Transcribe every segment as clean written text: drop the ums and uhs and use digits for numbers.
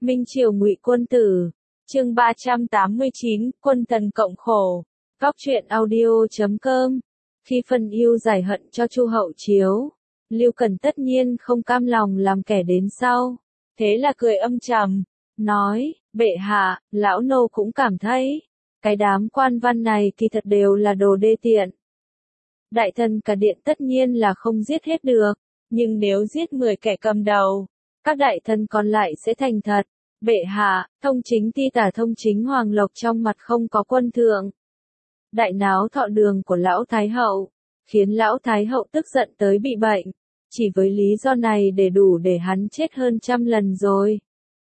Minh Triều Ngụy Quân Tử, chương 389, Quân Tần cộng khổ. Góc truyện audio.com. Khi phân ưu giải hận cho Chu Hậu Chiếu, Lưu Cần tất nhiên không cam lòng làm kẻ đến sau, thế là cười âm trầm, nói: "Bệ hạ, lão nô cũng cảm thấy, cái đám quan văn này thì thật đều là đồ đê tiện. Đại thần cả điện tất nhiên là không giết hết được, nhưng nếu giết 10 kẻ cầm đầu, các đại thần còn lại sẽ thành thật. Bệ hạ, thông chính ti tả thông chính Hoàng Lộc trong mặt không có quân thượng. Đại náo thọ đường của lão Thái Hậu, khiến lão Thái Hậu tức giận tới bị bệnh. Chỉ với lý do này để đủ để hắn chết hơn 100 lần rồi.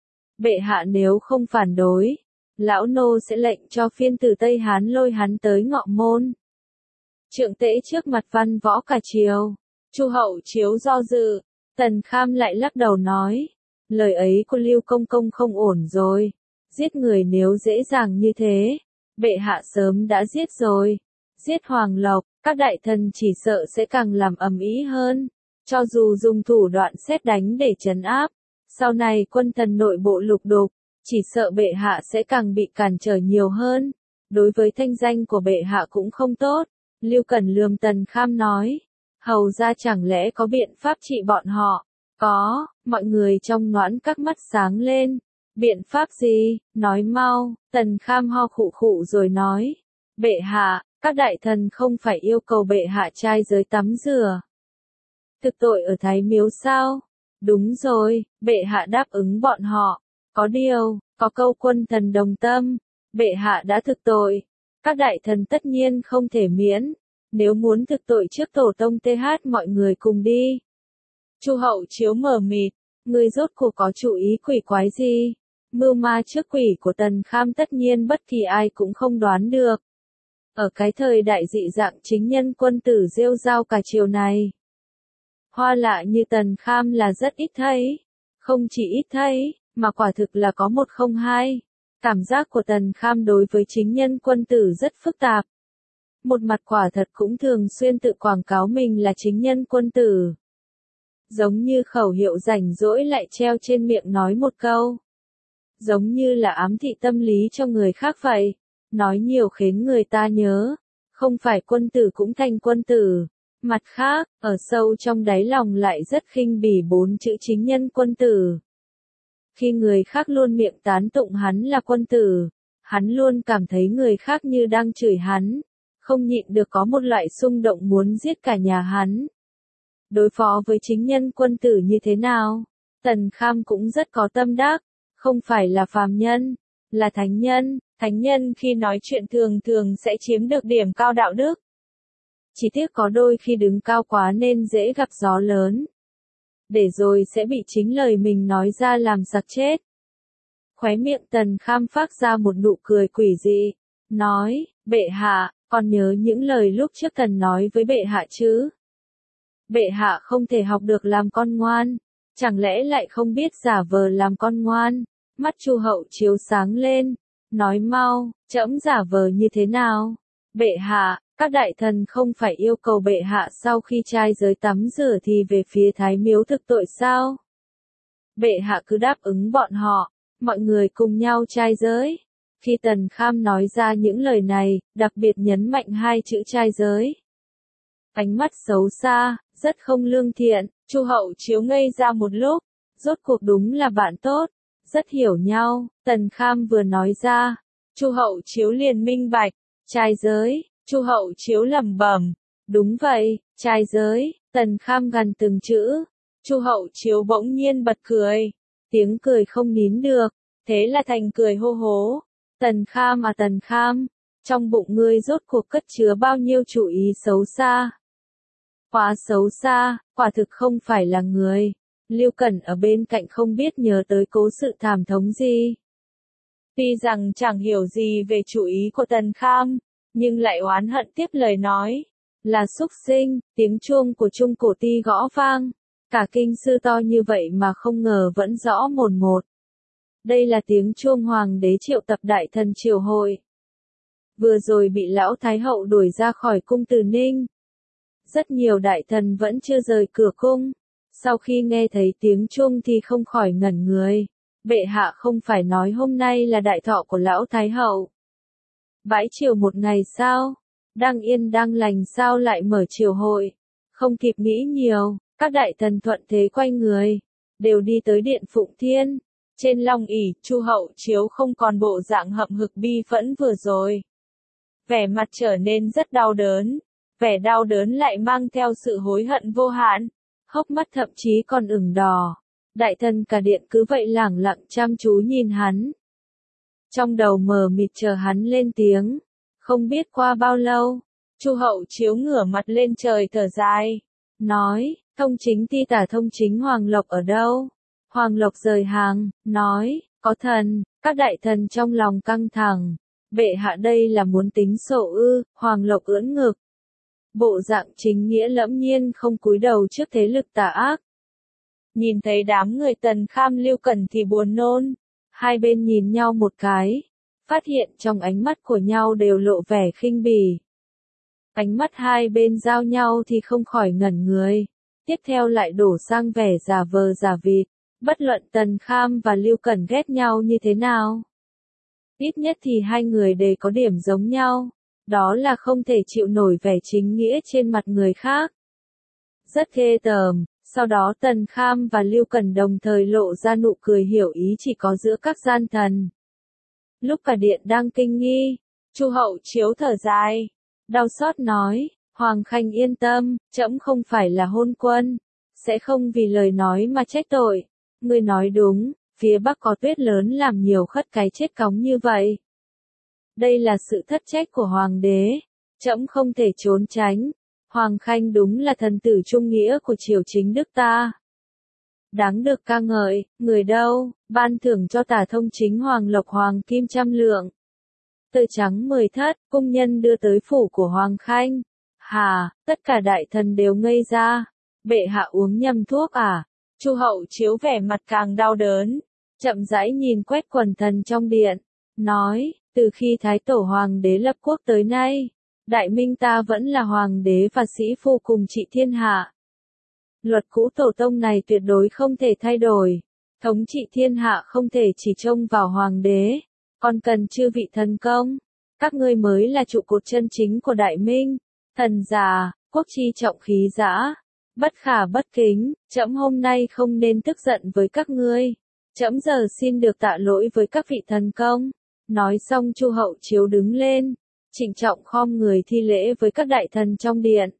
Bệ hạ nếu không phản đối, lão nô sẽ lệnh cho phiên tử Tây Hán lôi hắn tới Ngọ Môn." Trượng tễ trước mặt văn võ cả triều, Chu Hậu Chiếu do dự, Tần Kham lại lắc đầu nói: "Lời ấy của Lưu Công Công không ổn rồi, giết người nếu dễ dàng như thế, bệ hạ sớm đã giết rồi, giết Hoàng Lộc, các đại thần chỉ sợ sẽ càng làm ầm ĩ hơn, cho dù dùng thủ đoạn sét đánh để trấn áp, sau này quân thần nội bộ lục đục, chỉ sợ bệ hạ sẽ càng bị cản trở nhiều hơn, đối với thanh danh của bệ hạ cũng không tốt." Lưu Cần lườm Tần Kham nói: "Hầu ra chẳng lẽ có biện pháp trị bọn họ?" "Có." Mọi người trong Noãn Các mắt sáng lên. "Biện pháp gì? Nói mau." Tần Kham ho khụ khụ rồi nói: "Bệ hạ, các đại thần không phải yêu cầu bệ hạ trai giới tắm rửa, thực tội ở Thái Miếu sao?" "Đúng rồi, bệ hạ đáp ứng bọn họ. Có điều, có câu quân thần đồng tâm, bệ hạ đã thực tội, các đại thần tất nhiên không thể miễn. Nếu muốn thực tội trước tổ tông TH mọi người cùng đi." Chu Hậu Chiếu mờ mịt, người rốt cuộc có chủ ý quỷ quái gì? Mưu ma trước quỷ của Tần Kham tất nhiên bất kỳ ai cũng không đoán được. Ở cái thời đại dị dạng chính nhân quân tử rêu rao cả triều này, hoa lạ như Tần Kham là rất ít thấy. Không chỉ ít thấy, mà quả thực là có một không hai. Cảm giác của Tần Kham đối với chính nhân quân tử rất phức tạp. Một mặt quả thật cũng thường xuyên tự quảng cáo mình là chính nhân quân tử, giống như khẩu hiệu rảnh rỗi lại treo trên miệng nói một câu, giống như là ám thị tâm lý cho người khác vậy. Nói nhiều khiến người ta nhớ, không phải quân tử cũng thành quân tử. Mặt khác, ở sâu trong đáy lòng lại rất khinh bỉ 4 chữ chính nhân quân tử. Khi người khác luôn miệng tán tụng hắn là quân tử, hắn luôn cảm thấy người khác như đang chửi hắn, không nhịn được có một loại xung động muốn giết cả nhà hắn. Đối phó với chính nhân quân tử như thế nào? Tần Kham cũng rất có tâm đắc, không phải là phàm nhân, là thánh nhân. Thánh nhân khi nói chuyện thường thường sẽ chiếm được điểm cao đạo đức. Chỉ tiếc có đôi khi đứng cao quá nên dễ gặp gió lớn, để rồi sẽ bị chính lời mình nói ra làm sặc chết. Khóe miệng Tần Kham phát ra một nụ cười quỷ dị, nói: "Bệ hạ, còn nhớ những lời lúc trước thần nói với bệ hạ chứ? Bệ hạ không thể học được làm con ngoan, chẳng lẽ lại không biết giả vờ làm con ngoan?" Mắt Chu Hậu Chiếu sáng lên, nói mau: "Trẫm giả vờ như thế nào?" "Bệ hạ, các đại thần không phải yêu cầu bệ hạ sau khi trai giới tắm rửa thì về phía Thái Miếu thực tội sao? Bệ hạ cứ đáp ứng bọn họ, mọi người cùng nhau trai giới." Khi Tần Kham nói ra những lời này, đặc biệt nhấn mạnh 2 chữ trai giới, ánh mắt xấu xa, rất không lương thiện. Chu Hậu Chiếu ngây ra một lúc, rốt cuộc đúng là bạn tốt, rất hiểu nhau. Tần Kham vừa nói ra, Chu Hậu Chiếu liền minh bạch, trai giới. Chu Hậu Chiếu lẩm bẩm, đúng vậy, trai giới. Tần Kham gằn từng chữ. Chu Hậu Chiếu bỗng nhiên bật cười, tiếng cười không nín được, thế là thành cười hô hố. "Tần Kham à Tần Kham, trong bụng ngươi rốt cuộc cất chứa bao nhiêu chủ ý xấu xa? Quá xấu xa, quả thực không phải là người." Lưu Cẩn ở bên cạnh không biết nhớ tới cố sự thảm thống gì. Tuy rằng chẳng hiểu gì về chủ ý của Tần Kham, nhưng lại oán hận tiếp lời nói: "Là súc sinh." Tiếng chuông của Trung Cổ Ti gõ vang, cả kinh sư to như vậy mà không ngờ vẫn rõ mồn một. Đây là tiếng chuông hoàng đế triệu tập đại thần triều hội. Vừa rồi bị lão Thái Hậu đuổi ra khỏi cung Từ Ninh. Rất nhiều đại thần vẫn chưa rời cửa cung. Sau khi nghe thấy tiếng chuông thì không khỏi ngẩn người. Bệ hạ không phải nói hôm nay là đại thọ của lão Thái Hậu. Bãi triều một ngày sao? Đang yên đang lành sao lại mở triều hội? Không kịp nghĩ nhiều, các đại thần thuận thế quay người, đều đi tới điện Phụng Thiên. Trên long ỷ, Chu Hậu Chiếu không còn bộ dạng hậm hực bi phẫn vừa rồi. Vẻ mặt trở nên rất đau đớn, vẻ đau đớn lại mang theo sự hối hận vô hạn, hốc mắt thậm chí còn ửng đỏ. Đại thần cả điện cứ vậy lẳng lặng chăm chú nhìn hắn. Trong đầu mờ mịt chờ hắn lên tiếng. Không biết qua bao lâu, Chu Hậu Chiếu ngửa mặt lên trời thở dài, nói, thông chính ti tả thông chính Hoàng Lộc ở đâu? Hoàng Lộc rời hàng, nói, có thần. Các đại thần trong lòng căng thẳng. Bệ hạ đây là muốn tính sổ ư? Hoàng Lộc ưỡn ngực. Bộ dạng chính nghĩa lẫm nhiên không cúi đầu trước thế lực tà ác. Nhìn thấy đám người Tần Kham Lưu Cẩn thì buồn nôn. Hai bên nhìn nhau một cái, phát hiện trong ánh mắt của nhau đều lộ vẻ khinh bỉ. Ánh mắt hai bên giao nhau thì không khỏi ngẩn người. Tiếp theo lại đổ sang vẻ giả vờ giả vịt. Bất luận Tần Kham và Lưu Cẩn ghét nhau như thế nào, ít nhất thì hai người đều có điểm giống nhau. Đó là không thể chịu nổi vẻ chính nghĩa trên mặt người khác. Rất ghê tởm. Sau đó Tần Kham và Lưu Cẩn đồng thời lộ ra nụ cười hiểu ý chỉ có giữa các gian thần. Lúc cả điện đang kinh nghi, Chu Hậu Chiếu thở dài, đau xót nói, Hoàng Khanh yên tâm, trẫm không phải là hôn quân, sẽ không vì lời nói mà trách tội. Ngươi nói đúng, phía Bắc có tuyết lớn làm nhiều khất cái chết cóng như vậy. Đây là sự thất trách của Hoàng đế, trẫm không thể trốn tránh. Hoàng Khanh đúng là thần tử trung nghĩa của triều chính nước ta. Đáng được ca ngợi, người đâu, ban thưởng cho tả thông chính Hoàng Lộc Hoàng Kim 100 lượng. Tơ trắng 10 thất, cung nhân đưa tới phủ của Hoàng Khanh. Hà, tất cả đại thần đều ngây ra. Bệ hạ uống nhầm thuốc à? Chu Hậu Chiếu vẻ mặt càng đau đớn, chậm rãi nhìn quét quần thần trong điện, nói, từ khi Thái Tổ Hoàng đế lập quốc tới nay, Đại Minh ta vẫn là Hoàng đế và sĩ phu cùng trị thiên hạ. Luật cũ tổ tông này tuyệt đối không thể thay đổi. Thống trị thiên hạ không thể chỉ trông vào Hoàng đế, còn cần chư vị thần công. Các ngươi mới là trụ cột chân chính của Đại Minh. Thần già, quốc chi trọng khí dã, bất khả bất kính, trẫm hôm nay không nên tức giận với các ngươi. Trẫm giờ xin được tạ lỗi với các vị thần công. Nói xong Chu Hậu Chiếu đứng lên, trịnh trọng khom người thi lễ với các đại thần trong điện.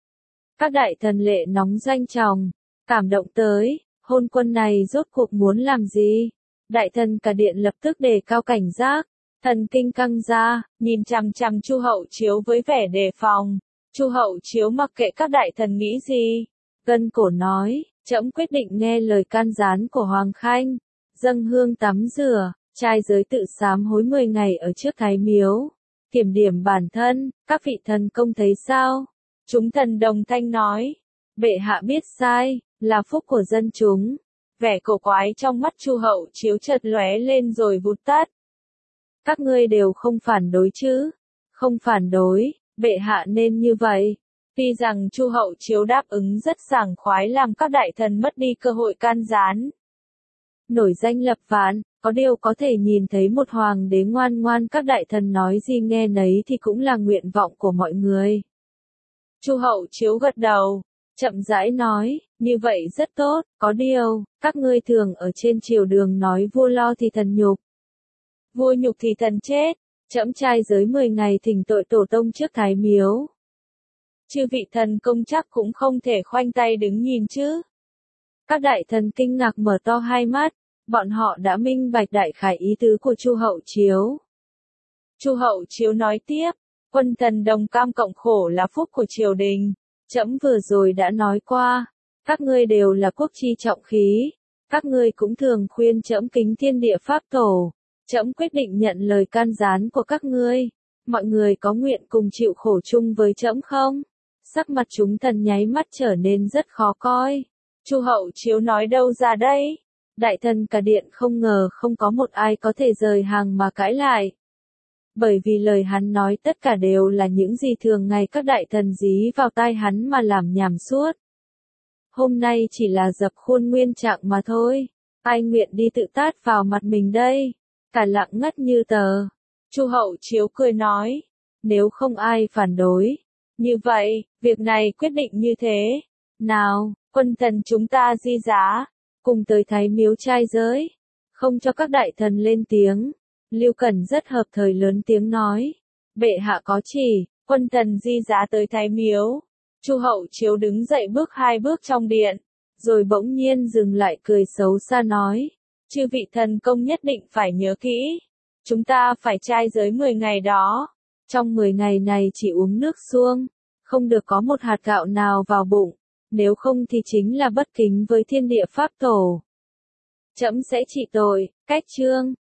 Các đại thần lệ nóng doanh tròng, cảm động tới, hôn quân này rốt cuộc muốn làm gì? Đại thần cả điện lập tức đề cao cảnh giác, thần kinh căng ra, nhìn chằm chằm Chu Hậu Chiếu với vẻ đề phòng. Chu Hậu Chiếu mặc kệ các đại thần nghĩ gì, gân cổ nói, trẫm quyết định nghe lời can gián của Hoàng Khanh, dâng hương tắm rửa, trai giới tự sám hối 10 ngày ở trước Thái Miếu, kiểm điểm bản thân. Các vị thần công thấy sao? Chúng thần đồng thanh nói, bệ hạ biết sai, là phúc của dân chúng. Vẻ cổ quái trong mắt Chu Hậu Chiếu chợt lóe lên rồi vụt tắt. Các ngươi đều không phản đối chứ? Không phản đối, bệ hạ nên như vậy. Tuy rằng Chu Hậu Chiếu đáp ứng rất sảng khoái làm các đại thần mất đi cơ hội can gián. Nổi danh lập vạn, có điều có thể nhìn thấy một hoàng đế ngoan ngoan, các đại thần nói gì nghe nấy thì cũng là nguyện vọng của mọi người. Chu Hậu Chiếu gật đầu, chậm rãi nói, như vậy rất tốt, có điều, các ngươi thường ở trên triều đường nói vua lo thì thần nhục. Vua nhục thì thần chết, trẫm trai giới 10 ngày thỉnh tội tổ tông trước Thái Miếu. Chư vị thần công chắc cũng không thể khoanh tay đứng nhìn chứ. Các đại thần kinh ngạc mở to hai mắt, bọn họ đã minh bạch đại khái ý tứ của Chu Hậu Chiếu. Chu Hậu Chiếu nói tiếp, quân thần đồng cam cộng khổ là phúc của triều đình. Trẫm vừa rồi đã nói qua, các ngươi đều là quốc chi trọng khí, các ngươi cũng thường khuyên trẫm kính thiên địa pháp tổ. Trẫm quyết định nhận lời can gián của các ngươi. Mọi người có nguyện cùng chịu khổ chung với trẫm không? Sắc mặt chúng thần nháy mắt trở nên rất khó coi. Chu Hậu Chiếu nói đâu ra đây? Đại thần cả điện không ngờ không có một ai có thể rời hàng mà cãi lại. Bởi vì lời hắn nói tất cả đều là những gì thường ngày các đại thần dí vào tai hắn mà làm nhảm suốt. Hôm nay chỉ là dập khuôn nguyên trạng mà thôi. Ai nguyện đi tự tát vào mặt mình đây? Cả lặng ngắt như tờ. Chu Hậu Chiếu cười nói, nếu không ai phản đối. Như vậy, việc này quyết định như thế. Nào, quân thần chúng ta di giá, cùng tới Thái Miếu trai giới. Không cho các đại thần lên tiếng. Lưu Cần rất hợp thời lớn tiếng nói. Bệ hạ có chỉ, quân thần di giá tới Thái Miếu. Chu Hậu Chiếu đứng dậy bước 2 bước trong điện, rồi bỗng nhiên dừng lại cười xấu xa nói. Chư vị thần công nhất định phải nhớ kỹ. Chúng ta phải trai giới 10 ngày đó. Trong 10 ngày này chỉ uống nước suông, không được có một hạt gạo nào vào bụng, nếu không thì chính là bất kính với thiên địa pháp tổ. Trẫm sẽ trị tội, cách chương.